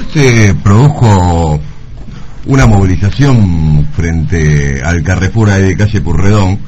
se produjo una movilización frente al Carrefour de calle Purredón,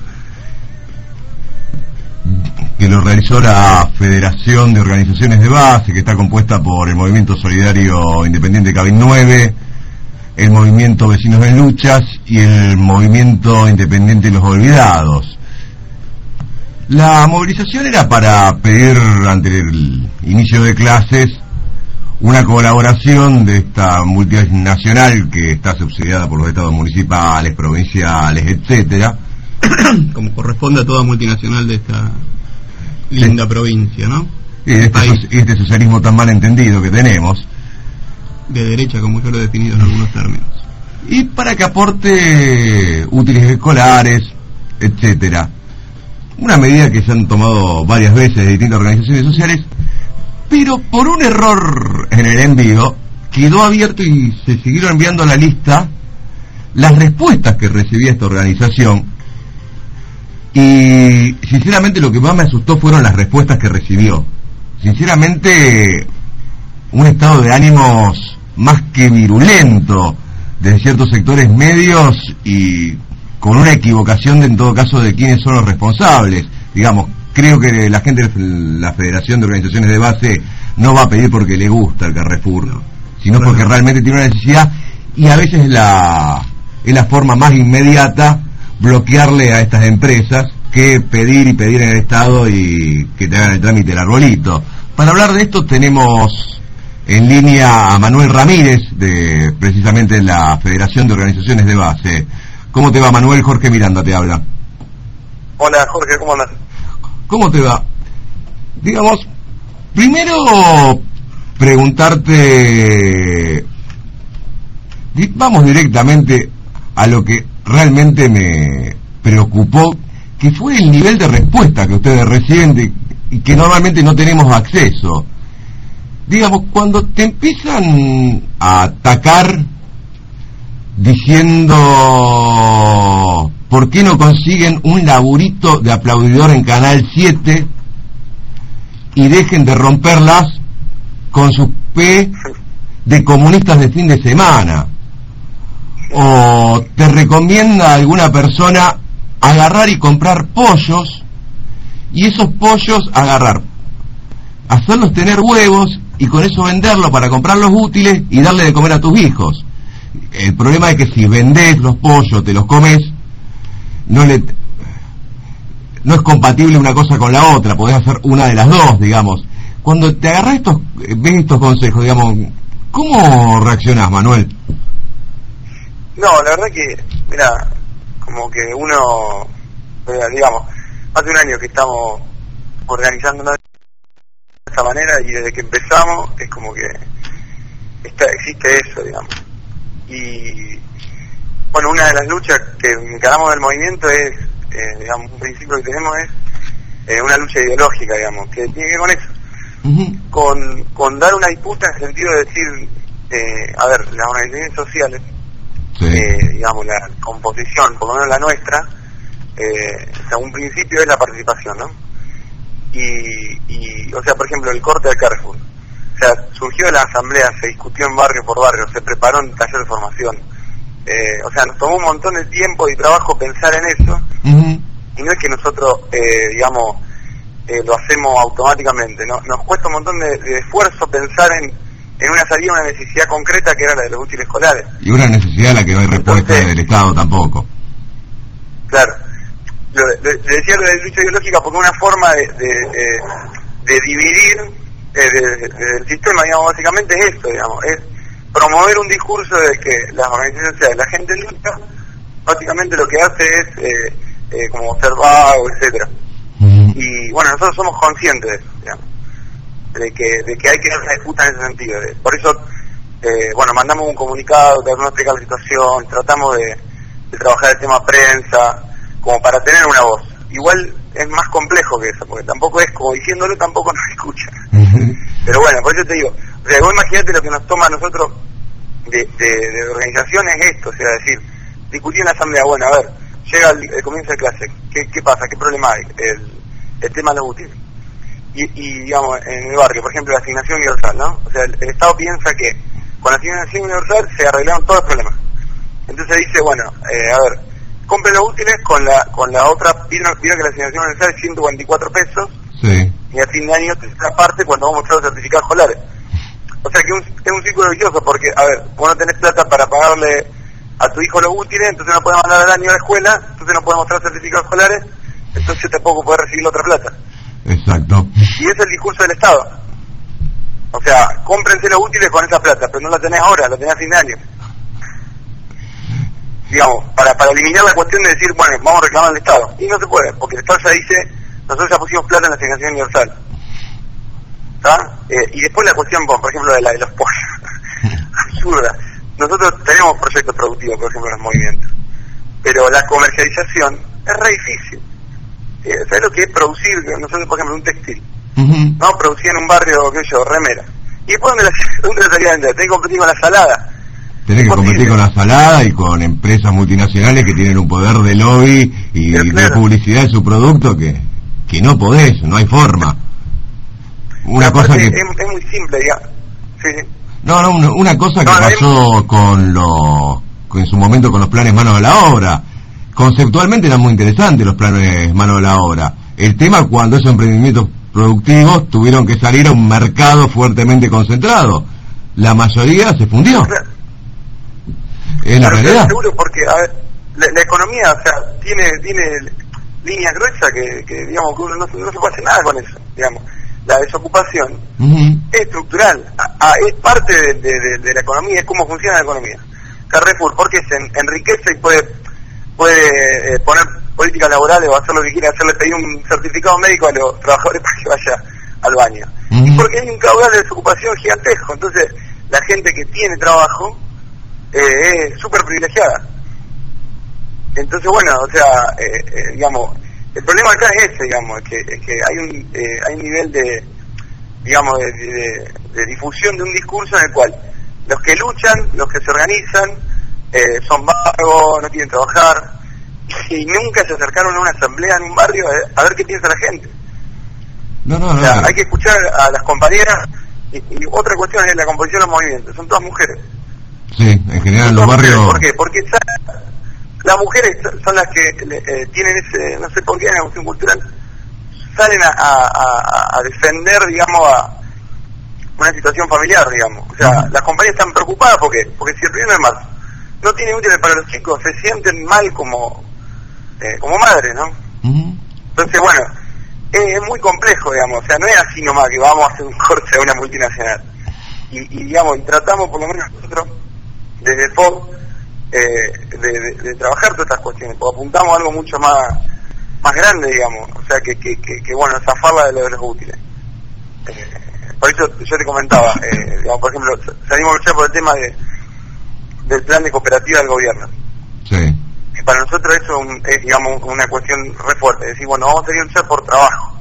que lo realizó la Federación de Organizaciones de Base, que está compuesta por el Movimiento Solidario Independiente Cabin 9, el Movimiento Vecinos en Luchas y el Movimiento Independiente Los Olvidados. La movilización era para pedir, ante el inicio de clases, una colaboración de esta multinacional que está subsidiada por los estados municipales, provinciales, etcétera, como corresponde a toda multinacional de esta linda provincia, ¿no? Y este socialismo tan mal entendido que tenemos, de derecha, como yo lo he definido en algunos términos, y para que aporte útiles escolares, etcétera. Una medida que se han tomado varias veces de distintas organizaciones sociales, pero por un error en el envío quedó abierto y se siguieron enviando a la lista las respuestas que recibía esta organización, y sinceramente lo que más me asustó fueron las respuestas que recibió. Sinceramente, un estado de ánimos más que virulento de ciertos sectores medios, y con una equivocación en todo caso de quiénes son los responsables. Digamos, creo que la gente de la Federación de Organizaciones de Base no va a pedir porque le gusta el Carrefour, ¿no?, sino porque realmente tiene una necesidad, y a veces es la forma más inmediata bloquearle a estas empresas que pedir en el Estado y que te hagan el trámite del arbolito. Para hablar de esto tenemos en línea a Manuel Ramírez, de precisamente la Federación de Organizaciones de Base. ¿Cómo te va, Manuel? Jorge Miranda te habla. Hola, Jorge, ¿cómo andas? ¿Cómo te va? Digamos, primero preguntarte, vamos directamente a lo que realmente me preocupó, que fue el nivel de respuesta que ustedes reciben y que normalmente no tenemos acceso. Digamos, cuando te empiezan a atacar diciendo ¿por qué no consiguen un laburito de aplaudidor en Canal 7 y dejen de romperlas con sus P de comunistas de fin de semana? O te recomienda a alguna persona agarrar y comprar pollos, y esos pollos hacerlos tener huevos, y con eso venderlos para comprar los útiles y darle de comer a tus hijos. El problema es que si vendés los pollos, te los comes, no es compatible una cosa con la otra, podés hacer una de las dos, digamos. Cuando te agarrás ves estos consejos, digamos, ¿cómo reaccionás, Manuel? No, la verdad que, mira, como que uno, digamos, hace un año que estamos organizándonos de esta manera, y desde que empezamos es como que existe eso, digamos. Y bueno, una de las luchas que encaramos del movimiento es, digamos, un principio que tenemos es una lucha ideológica, digamos, que tiene que ver con eso. Con dar una disputa en el sentido de decir, a ver, las organizaciones sociales, sí, digamos, la composición, por lo menos la nuestra, o sea, un principio es la participación, ¿no? Y o sea, por ejemplo, el corte del Carrefour, o sea, surgió de la asamblea, se discutió en barrio por barrio, se preparó en taller de formación, o sea, nos tomó un montón de tiempo y trabajo pensar en eso, y no es que nosotros, digamos, lo hacemos automáticamente, ¿no? Nos cuesta un montón de esfuerzo pensar en una salida, una necesidad concreta que era la de los útiles escolares. Y una necesidad a la que no hay respuesta del Estado tampoco. Claro. Le decía lo de lucha ideológica porque una forma de dividir el sistema, digamos, básicamente es esto, digamos, es promover un discurso de que las organizaciones sociales, la gente lucha, básicamente lo que hace es como ser vago, etcétera. Y bueno, nosotros somos conscientes de eso, digamos, de que hay que dar una disputa en ese sentido. Por eso, bueno, mandamos un comunicado, tratamos de explicar la situación, tratamos de trabajar el tema prensa, como para tener una voz. Igual es más complejo que eso, porque tampoco es como diciéndolo, tampoco nos escucha. Pero bueno, por eso te digo, o sea, vos imaginate lo que nos toma a nosotros de organización es esto, o sea, decir, discutir en la asamblea, bueno, a ver, llega el comienzo de clase, ¿qué pasa? ¿Qué problema hay? El tema de los útiles. Y digamos, en el barrio, por ejemplo, la asignación universal, ¿no? O sea, el Estado piensa que con la asignación universal se arreglaron todos los problemas. Entonces dice, bueno, a ver, compren los útiles con la otra, vieron que la asignación universal es 144 pesos, Sí. y a fin de año te saca parte cuando vamos a mostrar los certificados escolares. O sea que es un círculo vicioso, porque, a ver, vos no tenés plata para pagarle a tu hijo los útiles, entonces no podés mandar al año a la escuela, entonces no podés mostrar certificados escolares, entonces tampoco podés recibir la otra plata. Exacto. Y ese es el discurso del Estado. O sea, cómprense los útiles con esa plata, pero no la tenés ahora, la tenés a fin de año. Digamos, para eliminar la cuestión de decir, bueno, vamos a reclamar al Estado. Y no se puede, porque el Estado ya dice, nosotros ya pusimos plata en la asignación universal. ¿Está? Y después la cuestión, por ejemplo, de los pollos. Absurda. Nosotros tenemos proyectos productivos, por ejemplo, en los movimientos. Pero la comercialización es re difícil. ¿Sabes lo que es producir? Nosotros, por ejemplo, un textil. No, producir en un barrio, qué sé yo, remera. ¿Y después dónde la salía a vender? Tenés que competir con la salada. Tenés que competir con la salada y con empresas multinacionales que tienen un poder de lobby y de publicidad de su producto que no podés, no hay forma. Una cosa que... Es muy simple, digamos. Sí, sí. No, una cosa que pasó en su momento con los planes manos a la obra. Conceptualmente eran muy interesantes los planes manos a la obra. El tema cuando esos emprendimientos productivos tuvieron que salir a un mercado fuertemente concentrado. La mayoría se fundió. Claro. ¿Es la realidad? Seguro, porque a ver, la economía, o sea, tiene líneas gruesas que digamos, que uno no se puede hacer nada con eso, digamos. La desocupación es estructural, es parte de la economía, es cómo funciona la economía. Carrefour, porque se enriquece y puede poner políticas laborales o hacer lo que quiera, hacerle pedir un certificado médico a los trabajadores para que vaya al baño. Y porque hay un caudal de desocupación gigantesco, entonces la gente que tiene trabajo es súper privilegiada. Entonces, bueno, o sea, digamos, el problema acá es ese, digamos, es que hay un nivel de difusión de un discurso en el cual los que luchan, los que se organizan, son vagos, no quieren trabajar, y nunca se acercaron a una asamblea en un barrio a ver qué piensa la gente. O sea, hay que escuchar a las compañeras, y otra cuestión es la composición de los movimientos, son todas mujeres. Sí, en general en los barrios... ¿Por qué? Porque las mujeres son las que tienen ese, no sé por qué, en la cuestión cultural, salen a defender, digamos, a una situación familiar, digamos. O sea, las compañías están preocupadas porque si el 1 de marzo no tiene útiles para los chicos, se sienten mal como madres, ¿no? Entonces, bueno, es muy complejo, digamos. O sea, no es así nomás que vamos a hacer un corte a una multinacional. Y digamos, y tratamos, por lo menos nosotros, desde el FOB, de trabajar todas estas cuestiones, porque apuntamos a algo mucho más grande, digamos, o sea, que bueno, zafarla de los útiles. Por eso yo te comentaba, digamos, por ejemplo, salimos a luchar por el tema del plan de cooperativa del gobierno. Sí. Y para nosotros eso es, digamos, una cuestión re fuerte, es decir, bueno, vamos a salir a luchar por trabajo,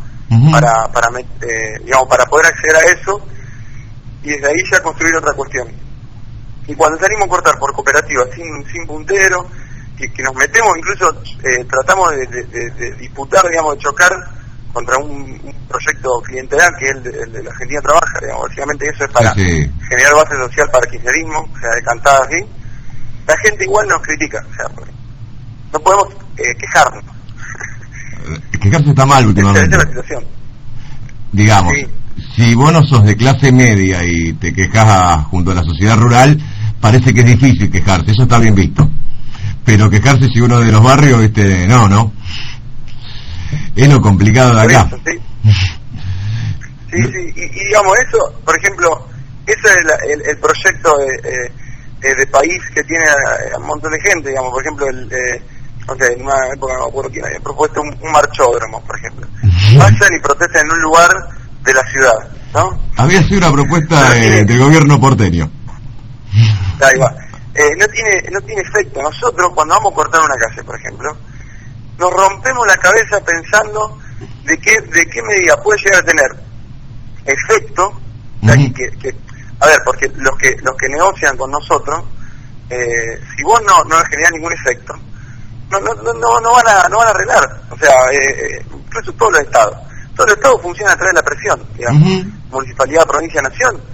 para poder acceder a eso, y desde ahí ya construir otra cuestión. Y cuando salimos a cortar por cooperativa sin puntero, que nos metemos, incluso tratamos de disputar, digamos, de chocar contra un proyecto clientelar que es el de la Argentina Trabaja, digamos, básicamente eso es para generar base social para el kirchnerismo, o sea, decantada así. La gente igual nos critica, o sea, no podemos quejarnos. Quejarse está mal últimamente. Esa es la situación. Digamos, si vos no sos de clase media y te quejas junto a la sociedad rural, parece que es difícil quejarse, eso está bien visto. Pero quejarse si uno de los barrios, no. Es lo complicado de acá. Sí, y digamos, eso, por ejemplo, ese es el proyecto de país que tiene a un montón de gente, digamos, por ejemplo, no sé, en una época no me acuerdo quién había propuesto un marchódromo, por ejemplo. Vayan y protesten en un lugar de la ciudad, ¿no? Había sido una propuesta del gobierno porteño. Ahí va. No tiene efecto. Nosotros cuando vamos a cortar una calle, por ejemplo, nos rompemos la cabeza pensando de qué medida puede llegar a tener efecto, o sea, a ver, porque los que negocian con nosotros, si vos no generás ningún efecto, no van a arreglar. O sea, incluso todos los estados funcionan a través de la presión, digamos, municipalidad, provincia, nación.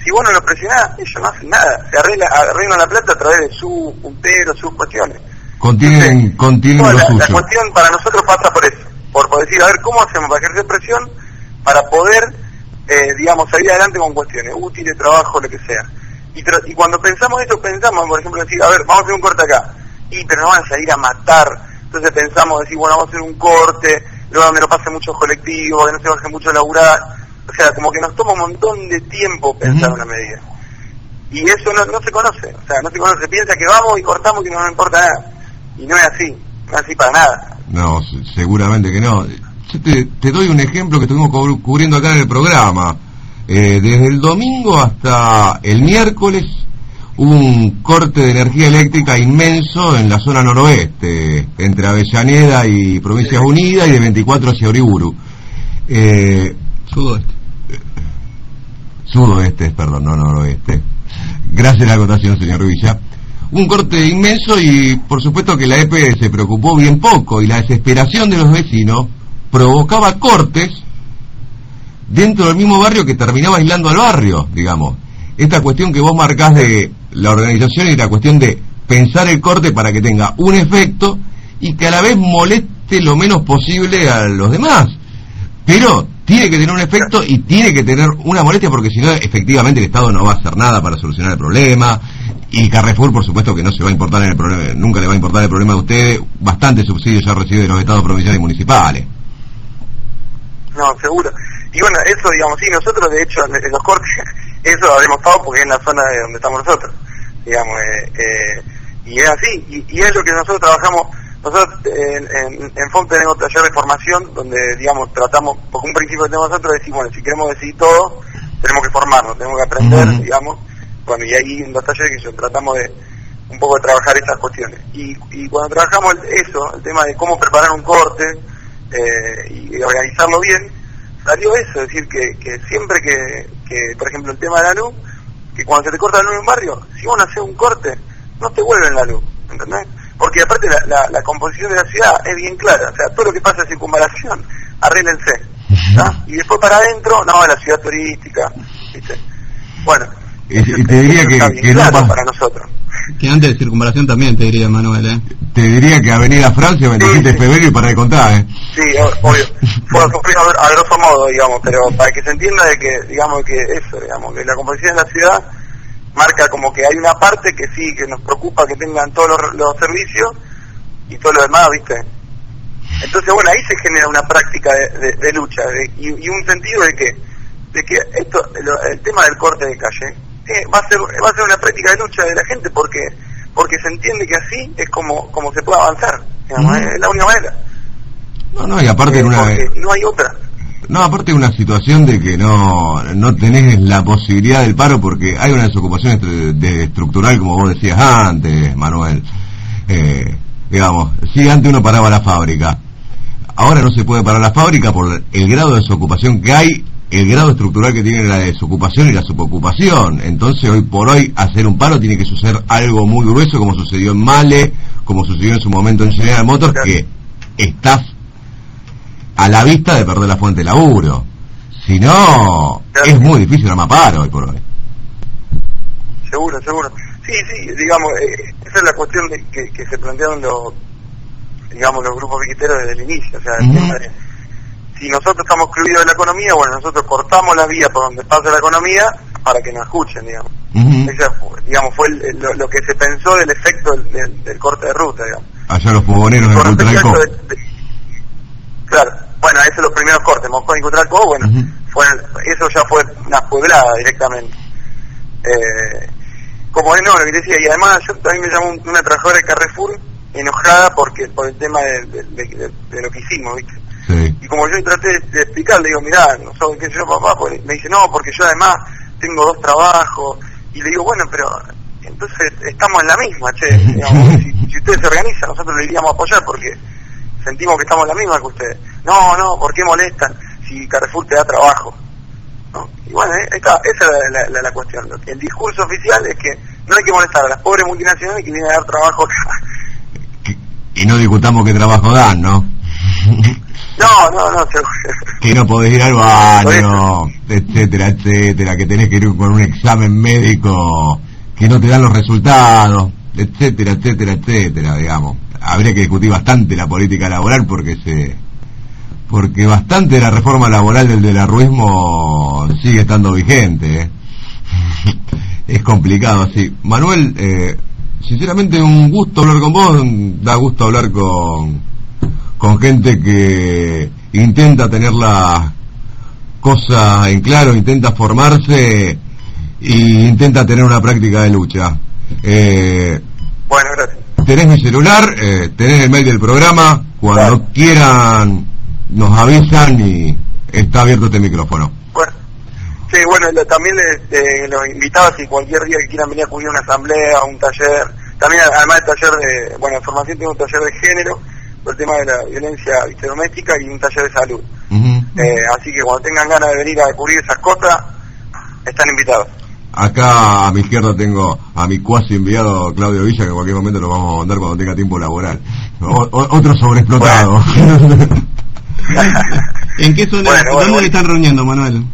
si vos no lo presionás, ellos no hacen nada, se arreglan la plata a través de sus punteros, sus cuestiones. Contienen lo la suyo. cuestión para nosotros pasa por eso, por decir, a ver, ¿cómo hacemos para ejercer presión para poder, digamos, salir adelante con cuestiones útiles, trabajo, lo que sea? Y cuando pensamos esto, pensamos, por ejemplo, decir, a ver, vamos a hacer un corte acá, pero nos van a salir a matar. Entonces pensamos, decir, bueno, vamos a hacer un corte, luego donde no pase muchos colectivos, que no se baje mucho a laburar. O sea, como que nos toma un montón de tiempo pensar una medida. Y eso no se conoce, o sea, no se conoce, piensa que vamos y cortamos y que no nos importa nada. Y no es así, no es así para nada. No, seguramente que no. Yo te doy un ejemplo que estuvimos cubriendo acá en el programa. Desde el domingo hasta el miércoles hubo un corte de energía eléctrica inmenso en la zona noroeste, entre Avellaneda y Provincias Unidas, y de 24 hacia Uriburu. Sudoeste, perdón, no noroeste. Gracias a la acotación, señor Villa. Un corte inmenso y por supuesto que la EPE se preocupó bien poco, y la desesperación de los vecinos provocaba cortes dentro del mismo barrio que terminaba aislando al barrio, digamos. Esta cuestión que vos marcás de la organización y la cuestión de pensar el corte para que tenga un efecto y que a la vez moleste lo menos posible a los demás. Pero tiene que tener un efecto y tiene que tener una molestia, porque si no, efectivamente el Estado no va a hacer nada para solucionar el problema. Y Carrefour, por supuesto, que no se va a importar en el problema, nunca le va a importar el problema de ustedes. Bastante subsidio ya recibe de los estados provinciales y municipales. No, seguro. Y bueno, eso, digamos, sí, nosotros de hecho en los cortes, eso lo habremos estado porque es en la zona de donde estamos nosotros, digamos, y es así, y es lo que nosotros trabajamos. Nosotros en FOM tenemos taller de formación donde, digamos, tratamos, porque un principio que tenemos nosotros es decir, bueno, si queremos decidir todo, tenemos que formarnos, tenemos que aprender, digamos. Bueno, y ahí en los talleres que tratamos de un poco de trabajar esas cuestiones. Y cuando trabajamos el tema de cómo preparar un corte y organizarlo bien, salió eso, es decir, que siempre que, por ejemplo, el tema de la luz, que cuando se te corta la luz en un barrio, si vos no haces un corte, no te vuelven la luz, ¿entendés? Porque aparte la composición de la ciudad es bien clara, o sea, todo lo que pasa en circunvalación, arréglense, ¿tá? Y después para adentro, no, la ciudad turística, ¿viste? Bueno, y te diría que claro, no pasa para nosotros. Que antes de circunvalación también, te diría, Manuel, Te diría que Avenida Francia, 27 de febrero, y para de contar, Sí, obvio. Fue a grosso modo, digamos, pero para que se entienda de que, digamos, que eso, digamos, que la composición de la ciudad marca como que hay una parte que sí, que nos preocupa que tengan todos los servicios y todo lo demás, ¿viste? Entonces, bueno, ahí se genera una práctica de lucha y un sentido de que esto, el tema del corte de calle va a ser una práctica de lucha de la gente porque se entiende que así es como se puede avanzar, digamos, es la única manera. No, y aparte no hay otra. No, aparte de una situación de que no tenés la posibilidad del paro porque hay una desocupación estructural, como vos decías antes, Manuel. Digamos, si antes uno paraba la fábrica, ahora no se puede parar la fábrica por el grado de desocupación que hay, el grado estructural que tiene la desocupación y la subocupación. Entonces, hoy por hoy, hacer un paro tiene que suceder algo muy grueso, como sucedió en Male, como sucedió en su momento en General Motors, que estás a la vista de perder la fuente de laburo. Si no, es muy difícil armar paro hoy por hoy. Seguro. Sí, digamos, esa es la cuestión de que se plantearon los grupos piqueteros desde el inicio. O sea, si nosotros estamos excluidos de la economía, bueno, nosotros cortamos la vía por donde pasa la economía para que nos escuchen, digamos. Esa fue lo que se pensó del efecto del corte de ruta, digamos. Allá los fogoneros en Cutralcó. Claro, bueno, esos son los primeros cortes, Moscón y Cutralcó, bueno, eso ya fue una pueblada directamente. Como no, lo que decía, y además yo también me llamó una trabajadora de Carrefour enojada por el tema de lo que hicimos, ¿viste? Sí. Y como yo traté de explicarle, digo, mirá, no sé qué sé yo, papá, pues, me dice, no, porque yo además tengo 2 trabajos, y le digo, bueno, pero entonces estamos en la misma, che, digamos, si ustedes se organizan, nosotros le iríamos a apoyar porque sentimos que estamos en la misma que ustedes. No, ¿por qué molestan si Carrefour te da trabajo? ¿No? Y bueno, esa es la cuestión. El discurso oficial es que no hay que molestar a las pobres multinacionales que vienen a dar trabajo acá. Y no discutamos qué trabajo dan, ¿no? No, seguro. Que no podés ir al baño, etcétera, etcétera, que tenés que ir con un examen médico, que no te dan los resultados, etcétera, etcétera, etcétera, digamos. Habría que discutir bastante la política laboral porque bastante de la reforma laboral del delarruismo sigue estando vigente, ¿eh? Es complicado, sí. Manuel, sinceramente un gusto hablar con vos, da gusto hablar con gente que intenta tener las cosas en claro, intenta formarse e intenta tener una práctica de lucha. Bueno, gracias. Tenés mi celular, tenés el mail del programa, cuando quieran nos avisan y está abierto este micrófono. Bueno, sí, bueno, también los invitaba si cualquier día que quieran venir a acudir a una asamblea, a un taller, también además del taller de, bueno, en formación tengo un taller de género, por el tema de la violencia doméstica y un taller de salud. Así que cuando tengan ganas de venir a cubrir esas cosas, están invitados. Acá a mi izquierda tengo a mi cuasi enviado Claudio Villa, que en cualquier momento lo vamos a mandar cuando tenga tiempo laboral. Otro sobreexplotado. Bueno. ¿En qué zona? ¿Dónde le están reuniendo, Manuel?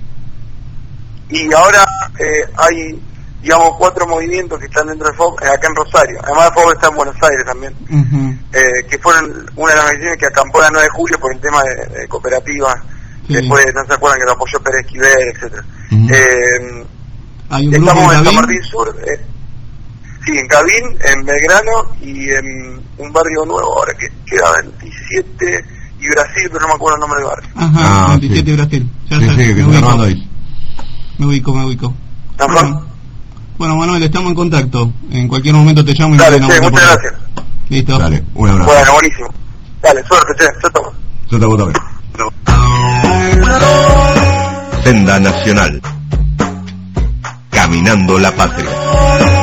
Y ahora hay, digamos, 4 movimientos que están dentro de FOB, acá en Rosario. Además, FOB está en Buenos Aires también. Que fueron una de las organizaciones que acampó la 9 de julio por el tema de cooperativas. Sí. Después, no se acuerdan que lo apoyó Pérez Esquivel, etcétera. ¿Hay un estamos en San Martín Sur, sí, en Cabín, en Belgrano y en un barrio nuevo ahora que queda 27 y Brasil, pero no me acuerdo el nombre del barrio. Ajá, 27 y Brasil. Ya sí, que está armando ahí. Me ubico. Bueno, Manuel, estamos en contacto. En cualquier momento te llamo y dale, muchas gracias. Listo. Dale, un abrazo. Bueno, buenísimo. Dale, suerte, yo tomo. Yo te voto también. Senda Nacional. Caminando la Patria.